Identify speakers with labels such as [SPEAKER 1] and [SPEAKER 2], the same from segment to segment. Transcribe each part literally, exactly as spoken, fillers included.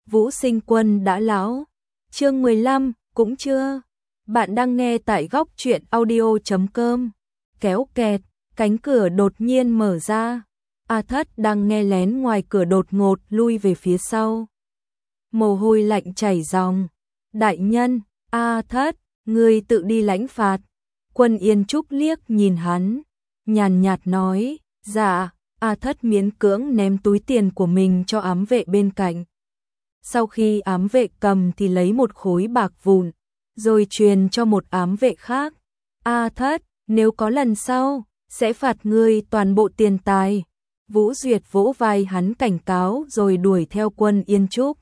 [SPEAKER 1] Vũ Sinh Quân đã lão. Chương mười lăm, cũng chưa. Bạn đang nghe tại góc truyện audio chấm com. Kéo kẹt, cánh cửa đột nhiên mở ra. A Thất đang nghe lén ngoài cửa đột ngột lui về phía sau. Mồ hôi lạnh chảy ròng. Đại nhân, A Thất, ngươi tự đi lãnh phạt. Quân Yên Trúc liếc nhìn hắn, nhàn nhạt nói, dạ. A Thất miễn cưỡng ném túi tiền của mình cho ám vệ bên cạnh. Sau khi ám vệ cầm thì lấy một khối bạc vụn, rồi truyền cho một ám vệ khác. A Thất, nếu có lần sau, sẽ phạt ngươi toàn bộ tiền tài. Vũ Duyệt vỗ vai hắn cảnh cáo rồi đuổi theo Quân Yên Trúc.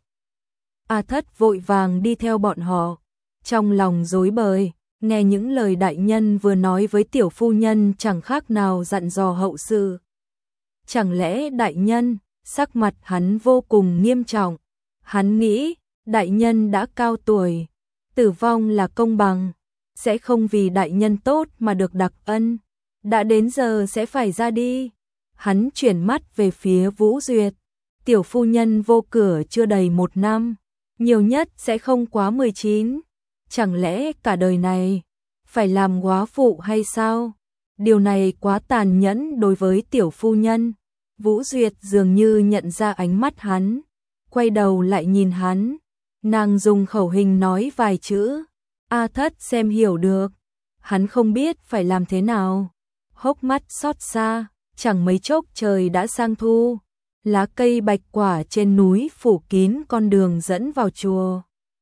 [SPEAKER 1] A Thất vội vàng đi theo bọn họ, trong lòng rối bời, nghe những lời đại nhân vừa nói với tiểu phu nhân chẳng khác nào dặn dò hậu sự. Chẳng lẽ đại nhân, sắc mặt hắn vô cùng nghiêm trọng. Hắn nghĩ, đại nhân đã cao tuổi, tử vong là công bằng, sẽ không vì đại nhân tốt mà được đặc ân, đã đến giờ sẽ phải ra đi. Hắn chuyển mắt về phía Vũ Duyệt, tiểu phu nhân vô cửa chưa đầy một năm, nhiều nhất sẽ không quá mười chín, chẳng lẽ cả đời này phải làm góa phụ hay sao? Điều này quá tàn nhẫn đối với tiểu phu nhân. Vũ Duyệt dường như nhận ra ánh mắt hắn, quay đầu lại nhìn hắn, nàng dùng khẩu hình nói vài chữ. A Thất xem hiểu được, hắn không biết phải làm thế nào, hốc mắt xót xa. Chẳng mấy chốc trời đã sang thu, lá cây bạch quả trên núi phủ kín con đường dẫn vào chùa.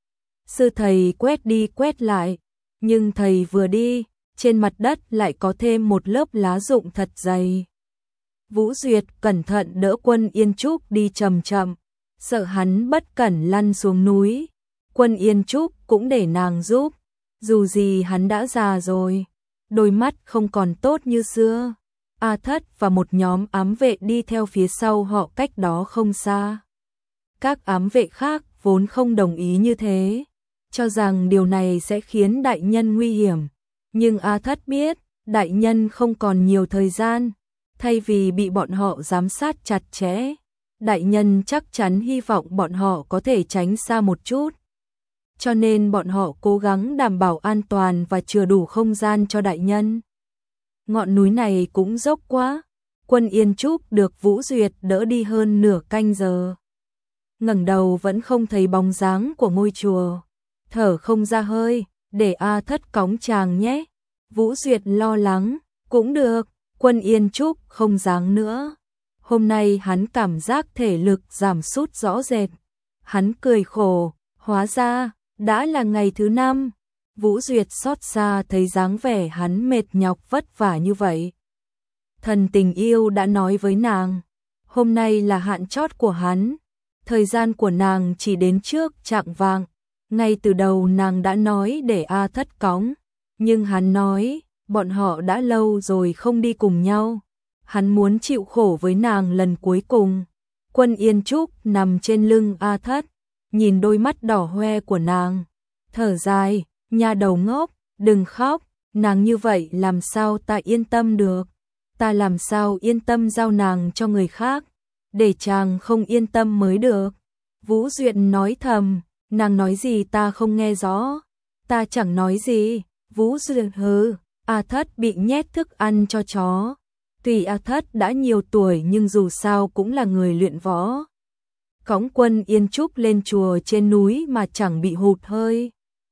[SPEAKER 1] Sư thầy quét đi quét lại, nhưng thầy vừa đi, trên mặt đất lại có thêm một lớp lá rụng thật dày. Vũ Duyệt cẩn thận đỡ Quân Yên Trúc đi chậm chậm, sợ hắn bất cẩn lăn xuống núi. Quân Yên Trúc cũng để nàng giúp, dù gì hắn đã già rồi, đôi mắt không còn tốt như xưa. A Thất và một nhóm ám vệ đi theo phía sau họ cách đó không xa. Các ám vệ khác vốn không đồng ý như thế, cho rằng điều này sẽ khiến đại nhân nguy hiểm. Nhưng A Thất biết, đại nhân không còn nhiều thời gian, thay vì bị bọn họ giám sát chặt chẽ, đại nhân chắc chắn hy vọng bọn họ có thể tránh xa một chút. Cho nên bọn họ cố gắng đảm bảo an toàn và chừa đủ không gian cho đại nhân. Ngọn núi này cũng dốc quá, Quân Yên Trúc được Vũ Duyệt đỡ đi hơn nửa canh giờ. Ngẩng đầu vẫn không thấy bóng dáng của ngôi chùa, thở không ra hơi, để A Thất cõng chàng nhé. Vũ Duyệt lo lắng, cũng được. Quân Yên Trúc không dáng nữa. Hôm nay hắn cảm giác thể lực giảm sút rõ rệt. Hắn cười khổ, hóa ra, đã là ngày thứ năm. Vũ Duyệt xót xa thấy dáng vẻ hắn mệt nhọc vất vả như vậy. Thần tình yêu đã nói với nàng, hôm nay là hạn chót của hắn. Thời gian của nàng chỉ đến trước chạng vạng. Ngay từ đầu nàng đã nói để A Thất cõng, nhưng hắn nói, bọn họ đã lâu rồi không đi cùng nhau. Hắn muốn chịu khổ với nàng lần cuối cùng. Quân Yên Trúc nằm trên lưng A Thất, nhìn đôi mắt đỏ hoe của nàng, thở dài, nha đầu ngốc, đừng khóc, nàng như vậy làm sao ta yên tâm được. Ta làm sao yên tâm giao nàng cho người khác, để chàng không yên tâm mới được. Vũ Duyệt nói thầm, nàng nói gì ta không nghe rõ. Ta chẳng nói gì. Vũ Duyệt hừ. A Thất bị nhét thức ăn cho chó. Tuy A Thất đã nhiều tuổi nhưng dù sao cũng là người luyện võ. Cõng Quân Yên Trúc lên chùa trên núi mà chẳng bị hụt hơi.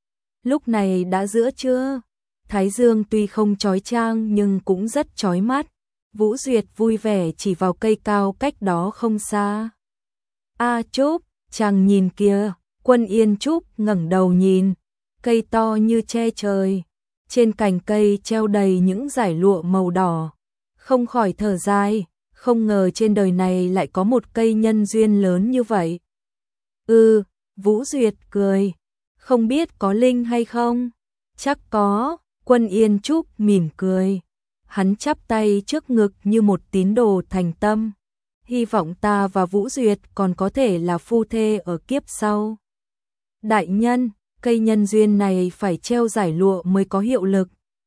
[SPEAKER 1] Lúc này đã giữa trưa, thái dương tuy không chói chang nhưng cũng rất chói mắt. Vũ Duyệt vui vẻ chỉ vào cây cao cách đó không xa. A Trúc, chàng nhìn kìa. Quân Yên Trúc ngẩng đầu nhìn, cây to như che trời. Trên cành cây treo đầy những dải lụa màu đỏ. Không khỏi thở dài, không ngờ trên đời này lại có một cây nhân duyên lớn như vậy. Ừ, Vũ Duyệt cười, không biết có linh hay không? Chắc có. Quân Yên Trúc mỉm cười. Hắn chắp tay trước ngực như một tín đồ thành tâm. Hy vọng ta và Vũ Duyệt còn có thể là phu thê ở kiếp sau. Đại nhân, cây nhân duyên này phải treo dải lụa mới có hiệu lực.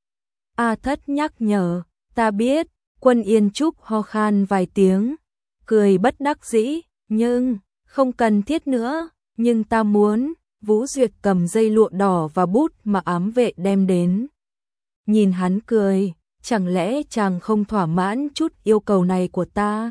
[SPEAKER 1] A Thất nhắc nhở, ta biết. Quân Yên Trúc ho khan vài tiếng, cười bất đắc dĩ, nhưng không cần thiết nữa. Nhưng ta muốn, Vũ Duyệt cầm dây lụa đỏ và bút mà ám vệ đem đến. Nhìn hắn cười, chẳng lẽ chàng không thỏa mãn chút yêu cầu này của ta?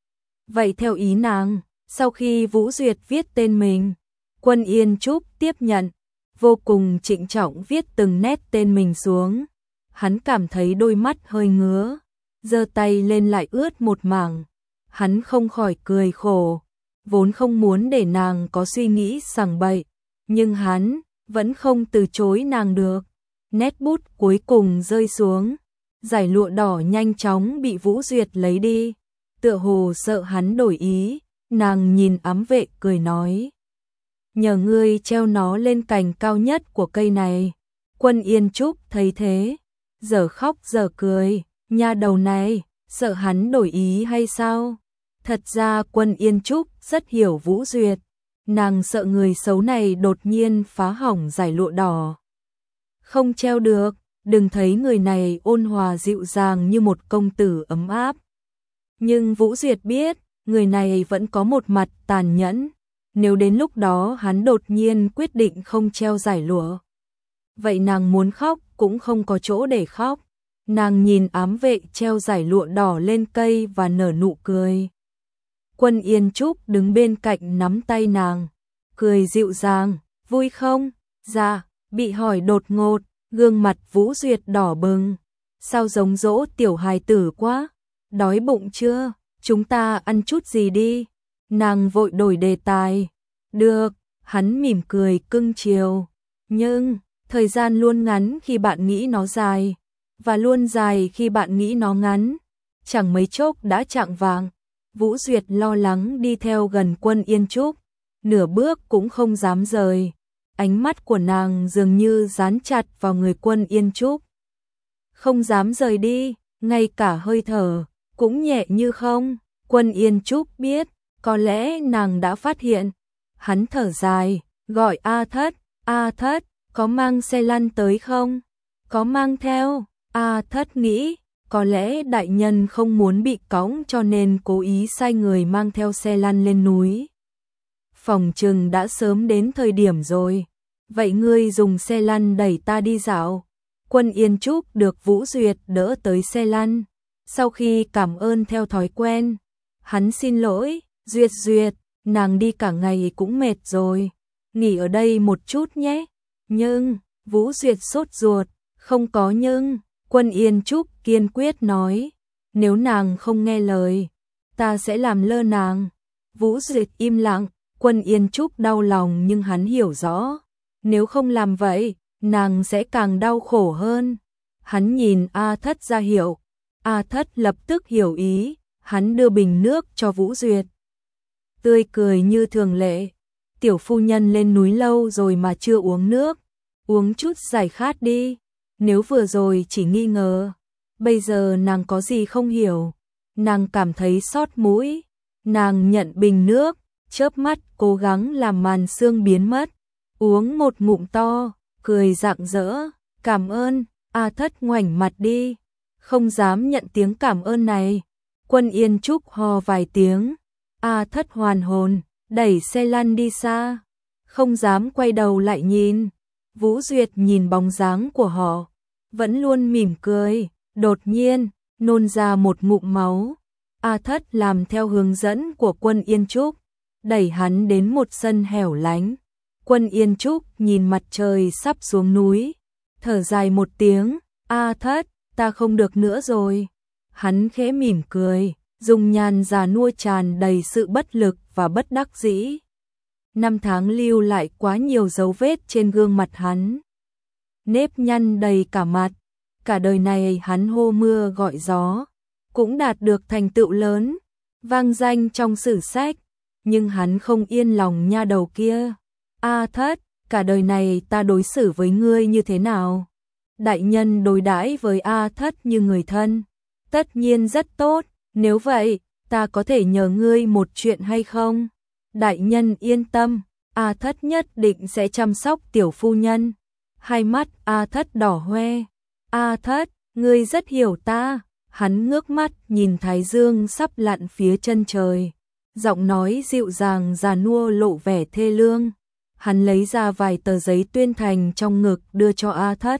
[SPEAKER 1] Vậy theo ý nàng, sau khi Vũ Duyệt viết tên mình, Quân Yên Trúc tiếp nhận, vô cùng trịnh trọng viết từng nét tên mình xuống. Hắn cảm thấy đôi mắt hơi ngứa, giơ tay lên lại ướt một mảng. Hắn không khỏi cười khổ, vốn không muốn để nàng có suy nghĩ sằng bậy, nhưng hắn vẫn không từ chối nàng được. Nét bút cuối cùng rơi xuống, dải lụa đỏ nhanh chóng bị Vũ Duyệt lấy đi, tựa hồ sợ hắn đổi ý. Nàng nhìn ám vệ cười nói: nhờ ngươi treo nó lên cành cao nhất của cây này. Quân Yên Trúc thấy thế, giờ khóc giờ cười, nha đầu này, sợ hắn đổi ý hay sao? Thật ra Quân Yên Trúc rất hiểu Vũ Duyệt, nàng sợ người xấu này đột nhiên phá hỏng dải lụa đỏ. Không treo được, đừng thấy người này ôn hòa dịu dàng như một công tử ấm áp. Nhưng Vũ Duyệt biết, người này vẫn có một mặt tàn nhẫn. Nếu đến lúc đó hắn đột nhiên quyết định không treo dải lụa, vậy nàng muốn khóc cũng không có chỗ để khóc. Nàng nhìn ám vệ treo dải lụa đỏ lên cây và nở nụ cười. Quân Yên Trúc đứng bên cạnh nắm tay nàng, cười dịu dàng: vui không? Dạ. Bị hỏi đột ngột, gương mặt Vũ Duyệt đỏ bừng. Sao giống dỗ tiểu hài tử quá? Đói bụng chưa? Chúng ta ăn chút gì đi? Nàng vội đổi đề tài. Được, hắn mỉm cười cưng chiều. Nhưng, thời gian luôn ngắn khi bạn nghĩ nó dài, và luôn dài khi bạn nghĩ nó ngắn. Chẳng mấy chốc đã chạng vạng. Vũ Duyệt lo lắng đi theo gần Quân Yên Trúc, nửa bước cũng không dám rời. Ánh mắt của nàng dường như dán chặt vào người Quân Yên Trúc. Không dám rời đi, ngay cả hơi thở cũng nhẹ như không. Quân Yên Trúc biết, có lẽ nàng đã phát hiện. Hắn thở dài, gọi A Thất: A Thất, có mang xe lăn tới không? Có mang theo. A Thất nghĩ, có lẽ đại nhân không muốn bị cõng cho nên cố ý sai người mang theo xe lăn lên núi. Phòng trừng đã sớm đến thời điểm rồi. Vậy ngươi dùng xe lăn đẩy ta đi dạo. Quân Yên Trúc được Vũ Duyệt đỡ tới xe lăn. Sau khi cảm ơn theo thói quen, hắn xin lỗi: Duyệt Duyệt, nàng đi cả ngày cũng mệt rồi, nghỉ ở đây một chút nhé. Nhưng, Vũ Duyệt sốt ruột: không có nhưng. Quân Yên Trúc kiên quyết nói: nếu nàng không nghe lời, ta sẽ làm lơ nàng. Vũ Duyệt im lặng. Quân Yên Trúc đau lòng nhưng hắn hiểu rõ, nếu không làm vậy, nàng sẽ càng đau khổ hơn. Hắn nhìn A Thất ra hiệu. A Thất lập tức hiểu ý, hắn đưa bình nước cho Vũ Duyệt. Tươi cười như thường lệ: tiểu phu nhân lên núi lâu rồi mà chưa uống nước, uống chút giải khát đi. Nếu vừa rồi chỉ nghi ngờ, bây giờ nàng có gì không hiểu. Nàng cảm thấy xót mũi. Nàng nhận bình nước, chớp mắt cố gắng làm màn sương biến mất, uống một ngụm to, cười rạng rỡ. Cảm ơn. A Thất ngoảnh mặt đi, không dám nhận tiếng cảm ơn này. Quân Yên Trúc hò vài tiếng. A Thất hoàn hồn, đẩy xe lăn đi xa, không dám quay đầu lại nhìn. Vũ Duyệt nhìn bóng dáng của họ, vẫn luôn mỉm cười, đột nhiên nôn ra một ngụm máu. A Thất làm theo hướng dẫn của Quân Yên Trúc, đẩy hắn đến một sân hẻo lánh. Quân Yên Trúc nhìn mặt trời sắp xuống núi, thở dài một tiếng: A Thất, ta không được nữa rồi. Hắn khẽ mỉm cười, dung nhan già nua tràn đầy sự bất lực và bất đắc dĩ. Năm tháng lưu lại quá nhiều dấu vết trên gương mặt hắn, nếp nhăn đầy cả mặt. Cả đời này hắn hô mưa gọi gió, cũng đạt được thành tựu lớn, vang danh trong sử sách. Nhưng hắn không yên lòng nha đầu kia. A Thất, cả đời này ta đối xử với ngươi như thế nào? Đại nhân đối đãi với A Thất như người thân, tất nhiên rất tốt. Nếu vậy, ta có thể nhờ ngươi một chuyện hay không? Đại nhân yên tâm, A Thất nhất định sẽ chăm sóc tiểu phu nhân. Hai mắt A Thất đỏ hoe. A Thất, ngươi rất hiểu ta. Hắn ngước mắt nhìn thái dương sắp lặn phía chân trời, Giọng nói dịu dàng già nua lộ vẻ thê lương. Hắn lấy ra vài tờ giấy tuyên thành trong ngực đưa cho A Thất.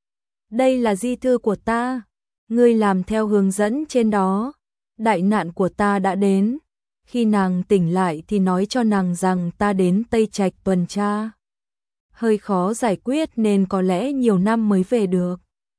[SPEAKER 1] Đây là di thư của ta, ngươi làm theo hướng dẫn trên đó. Đại nạn của ta đã đến, khi nàng tỉnh lại thì nói cho nàng rằng ta đến Tây Trạch tuần tra. Hơi khó giải quyết nên có lẽ nhiều năm mới về được.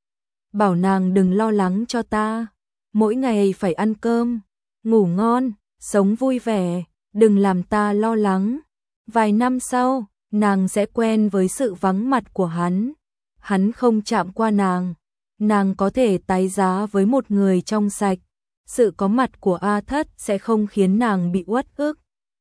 [SPEAKER 1] Bảo nàng đừng lo lắng cho ta, mỗi ngày phải ăn cơm, ngủ ngon, sống vui vẻ, đừng làm ta lo lắng. Vài năm sau, nàng sẽ quen với sự vắng mặt của hắn. Hắn không chạm qua nàng, nàng có thể tái giá với một người trong sạch. Sự có mặt của A Thất sẽ không khiến nàng bị uất ức.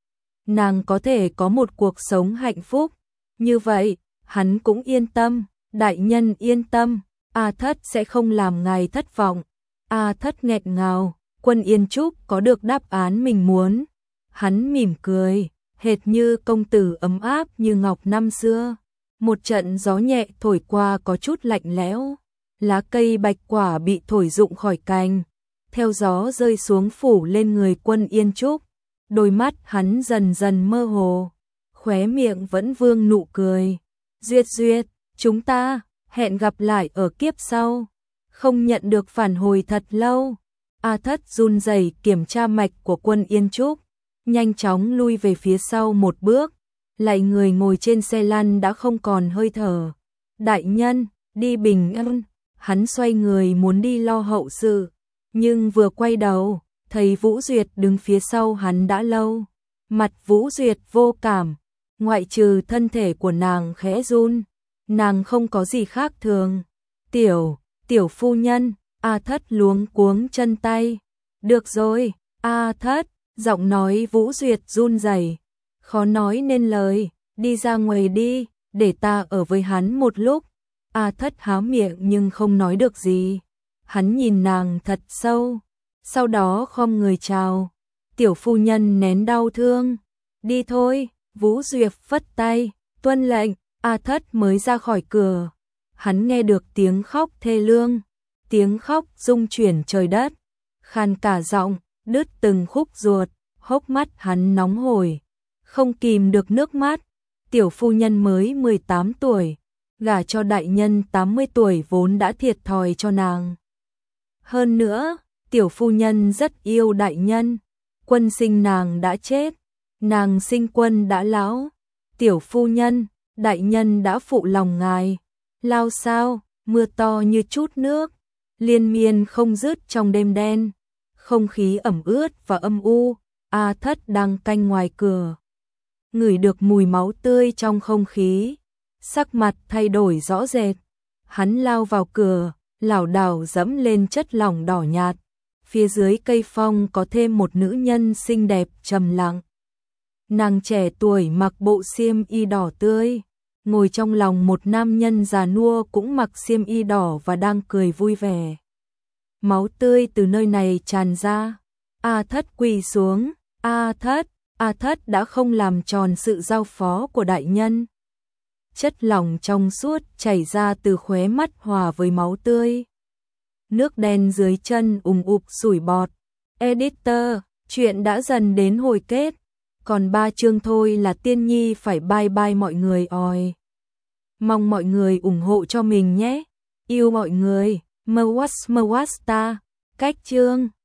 [SPEAKER 1] Nàng có thể có một cuộc sống hạnh phúc. Như vậy, hắn cũng yên tâm, đại nhân yên tâm, A Thất sẽ không làm ngài thất vọng. A Thất nghẹn ngào, Quân Yên Trúc có được đáp án mình muốn. Hắn mỉm cười, hệt như công tử ấm áp như ngọc năm xưa. Một trận gió nhẹ thổi qua có chút lạnh lẽo, lá cây bạch quả bị thổi rụng khỏi cành, theo gió rơi xuống phủ lên người Quân Yên Trúc. Đôi mắt hắn dần dần mơ hồ, khóe miệng vẫn vương nụ cười. Duyệt duyệt, chúng ta hẹn gặp lại ở kiếp sau. Không nhận được phản hồi thật lâu. A Thất run rẩy kiểm tra mạch của Quân Yên Trúc, nhanh chóng lui về phía sau một bước, lại người ngồi trên xe lăn đã không còn hơi thở. Đại nhân, đi bình an. Hắn xoay người muốn đi lo hậu sự, nhưng vừa quay đầu, thấy Vũ Duyệt đứng phía sau hắn đã lâu. Mặt Vũ Duyệt vô cảm, ngoại trừ thân thể của nàng khẽ run, nàng không có gì khác thường. Tiểu, tiểu phu nhân. A Thất luống cuống chân tay. Được rồi, A Thất, giọng nói Vũ Duyệt run rẩy, khó nói nên lời. Đi ra ngoài đi, để ta ở với hắn một lúc. A Thất há miệng nhưng không nói được gì. Hắn nhìn nàng thật sâu, sau đó khom người chào. Tiểu phu nhân nén đau thương. Đi thôi. Vũ Duyệt phất tay, tuân lệnh. A Thất mới ra khỏi cửa, hắn nghe được tiếng khóc thê lương. Tiếng khóc rung chuyển trời đất, khàn cả giọng, đứt từng khúc ruột, hốc mắt hắn nóng hổi, không kìm được nước mắt. Tiểu phu nhân mới mười tám tuổi, gả cho đại nhân tám mươi tuổi vốn đã thiệt thòi cho nàng. Hơn nữa, tiểu phu nhân rất yêu đại nhân. Quân sinh nàng đã chết, nàng sinh quân đã lão. Tiểu phu nhân, đại nhân đã phụ lòng ngài. Lao sao, mưa to như chút nước, liên miên không dứt trong đêm đen, không khí ẩm ướt và âm u. A Thất đang canh ngoài cửa, ngửi được mùi máu tươi trong không khí, sắc mặt thay đổi rõ rệt. Hắn lao vào cửa, lảo đảo dẫm lên chất lỏng đỏ nhạt. Phía dưới cây phong có thêm một nữ nhân xinh đẹp trầm lặng. Nàng trẻ tuổi mặc bộ xiêm y đỏ tươi, ngồi trong lòng một nam nhân già nua cũng mặc xiêm y đỏ và đang cười vui vẻ. Máu tươi từ nơi này tràn ra. A Thất quỳ xuống. A Thất, A Thất đã không làm tròn sự giao phó của đại nhân. Chất lỏng trong suốt chảy ra từ khóe mắt hòa với máu tươi. Nước đen dưới chân ùng ục sủi bọt. Editor, chuyện đã dần đến hồi kết. Còn ba chương thôi là Tiên Nhi phải bye bye mọi người oi. Mong mọi người ủng hộ cho mình nhé. Yêu mọi người. Mawasta. Cách chương.